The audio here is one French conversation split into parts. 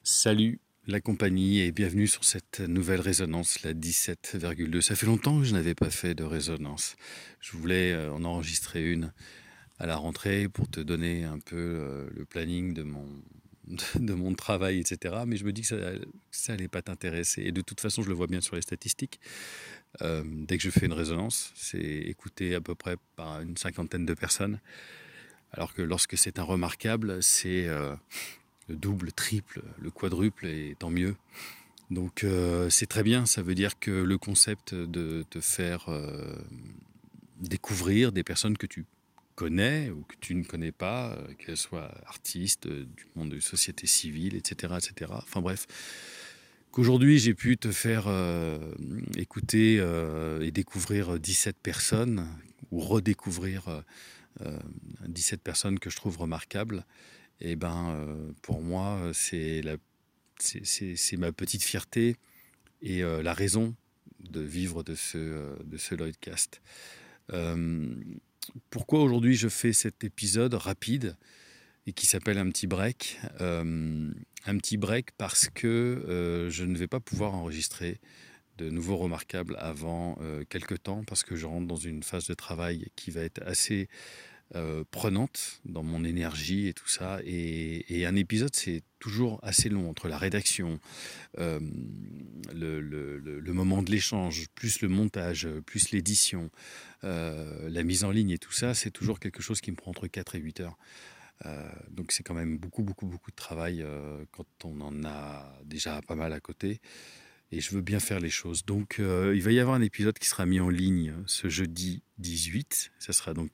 Salut la compagnie et bienvenue sur cette nouvelle résonance, la 17,2. Ça fait longtemps que je n'avais pas fait de résonance. Je voulais en enregistrer une à la rentrée pour te donner un peu le planning de mon travail, etc. Mais je me dis que ça allait pas t'intéresser. Et de toute façon, je le vois bien sur les statistiques. Dès que je fais une résonance, c'est écouté à peu près par une cinquantaine de personnes. Alors que lorsque c'est un remarquable, c'est le double, triple, le quadruple, et tant mieux. Donc c'est très bien, ça veut dire que le concept de te faire découvrir des personnes que tu connais ou que tu ne connais pas, qu'elles soient artistes, du monde de société civile, etc., etc. Enfin bref, qu'aujourd'hui j'ai pu te faire écouter et découvrir 17 personnes ou redécouvrir 17 personnes que je trouve remarquables, et ben pour moi c'est ma petite fierté et la raison de vivre de ce Lloydcast. Euh, Pourquoi aujourd'hui je fais cet épisode rapide et qui s'appelle un petit break un petit break parce que je ne vais pas pouvoir enregistrer de nouveaux remarquables avant quelques temps, parce que je rentre dans une phase de travail qui va être assez prenante dans mon énergie et tout ça. Et un épisode, c'est toujours assez long entre la rédaction, euh, le moment de l'échange, plus le montage, plus l'édition, la mise en ligne et tout ça. C'est toujours quelque chose qui me prend entre 4 et 8 heures. Donc c'est quand même beaucoup, beaucoup, beaucoup de travail quand on en a déjà pas mal à côté. Et je veux bien faire les choses. Donc, il va y avoir un épisode qui sera mis en ligne ce jeudi 18. Ça sera donc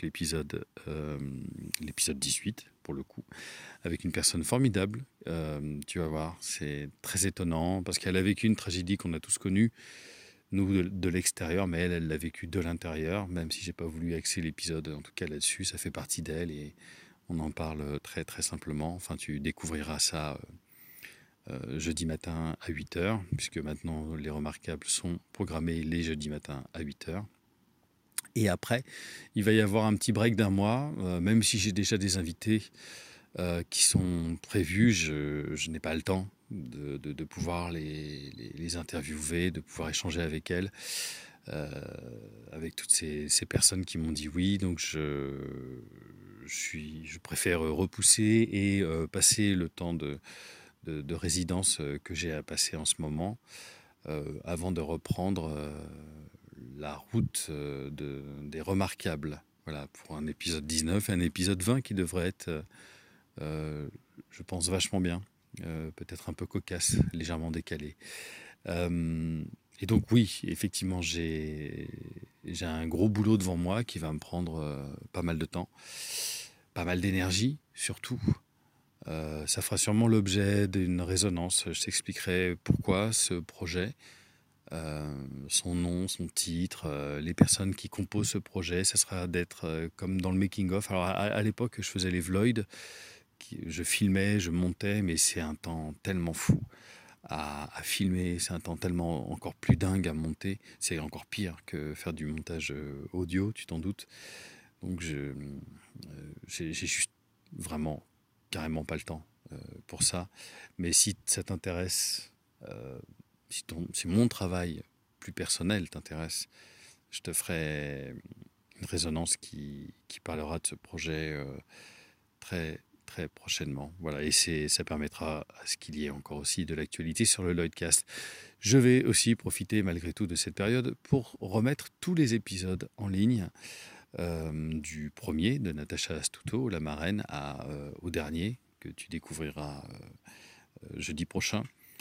l'épisode 18, pour le coup, avec une personne formidable. Tu vas voir, c'est très étonnant, parce qu'elle a vécu une tragédie qu'on a tous connue, nous, de l'extérieur, mais elle l'a vécu de l'intérieur, même si j'ai pas voulu axer l'épisode, en tout cas là-dessus, ça fait partie d'elle, et on en parle très, très simplement. Enfin, tu découvriras ça jeudi matin à 8 heures, puisque maintenant les remarquables sont programmés les jeudis matins à 8 heures. Et après, il va y avoir un petit break d'un mois, même si j'ai déjà des invités qui sont prévus, je n'ai pas le temps de pouvoir les interviewer, de pouvoir échanger avec elles, euh, avec toutes ces personnes qui m'ont dit oui. Donc je préfère repousser et passer le temps de résidence que j'ai à passer en ce moment, avant de reprendre la route des remarquables. Voilà, pour un épisode 19 et un épisode 20 qui devrait être, je pense, vachement bien. Peut-être un peu cocasse, légèrement décalé. Et donc oui, effectivement, j'ai un gros boulot devant moi qui va me prendre pas mal de temps, pas mal d'énergie surtout. Ça fera sûrement l'objet d'une résonance. Je t'expliquerai pourquoi ce projet, son nom, son titre, les personnes qui composent ce projet. Ça sera d'être comme dans le making-of. Alors à l'époque, je faisais les vlogs, je filmais, je montais, mais c'est un temps tellement fou à filmer, c'est un temps tellement encore plus dingue à monter. C'est encore pire que faire du montage audio, tu t'en doutes. Donc j'ai juste vraiment carrément pas le temps pour ça. Mais si ça t'intéresse, euh, si mon travail plus personnel t'intéresse, je te ferai une résonance qui parlera de ce projet très très prochainement. Voilà, et ça permettra à ce qu'il y ait encore aussi de l'actualité sur le Lloydcast. Je vais aussi profiter malgré tout de cette période pour remettre tous les épisodes en ligne, du premier de Natacha Astuto, la marraine, au dernier que tu découvriras jeudi prochain.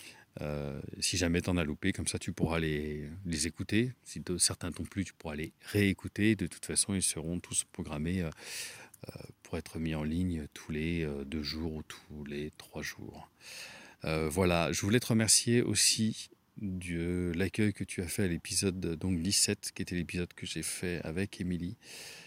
Si jamais t'en as loupé, comme ça tu pourras les écouter. Si certains t'ont plu, tu pourras les réécouter. De toute façon, ils seront tous programmés pour être mis en ligne tous les 2 jours ou tous les 3 jours. Voilà, je voulais te remercier aussi de l'accueil que tu as fait à l'épisode donc 17, qui était l'épisode que j'ai fait avec Émilie,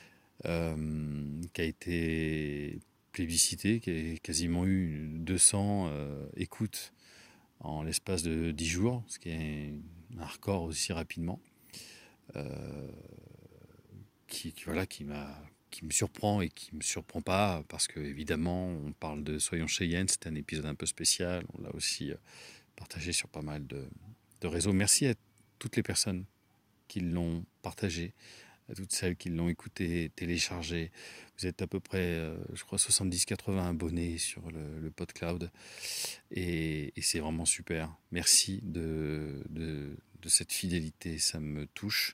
qui a été plébiscité, qui a quasiment eu 200 écoutes en l'espace de 10 jours, ce qui est un record aussi rapidement, voilà, qui m'a qui me surprend et qui me surprend pas, parce que évidemment, on parle de Soyons Cheyenne, c'est un épisode un peu spécial. On l'a aussi partagé sur pas mal de réseaux. Merci à toutes les personnes qui l'ont partagé, à toutes celles qui l'ont écouté, téléchargé. Vous êtes à peu près, je crois, 70-80 abonnés sur le PodCloud. Et c'est vraiment super. Merci de cette fidélité, ça me touche.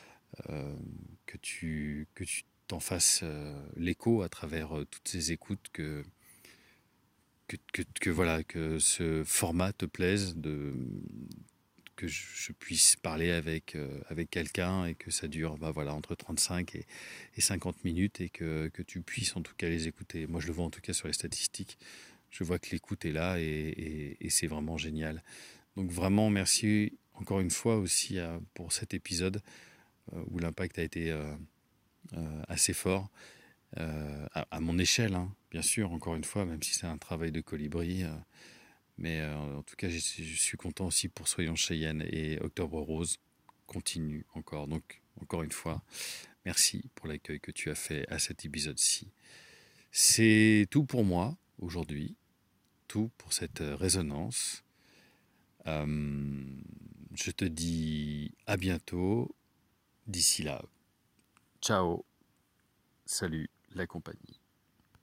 Que tu t'en fasses l'écho à travers toutes ces écoutes, voilà, que ce format te plaise, que je puisse parler avec quelqu'un et que ça dure voilà, entre 35 et 50 minutes et que tu puisses en tout cas les écouter. Moi, je le vois en tout cas sur les statistiques. Je vois que l'écoute est là et c'est vraiment génial. Donc vraiment, merci encore une fois aussi pour cet épisode où l'impact a été assez fort. À mon échelle, hein, bien sûr, encore une fois, même si c'est un travail de colibri. Mais en tout cas, je suis content aussi pour Soyons Cheyenne et Octobre Rose continue encore. Donc, encore une fois, merci pour l'accueil que tu as fait à cet épisode-ci. C'est tout pour moi aujourd'hui, tout pour cette résonance. Je te dis à bientôt. D'ici là, ciao, salut la compagnie.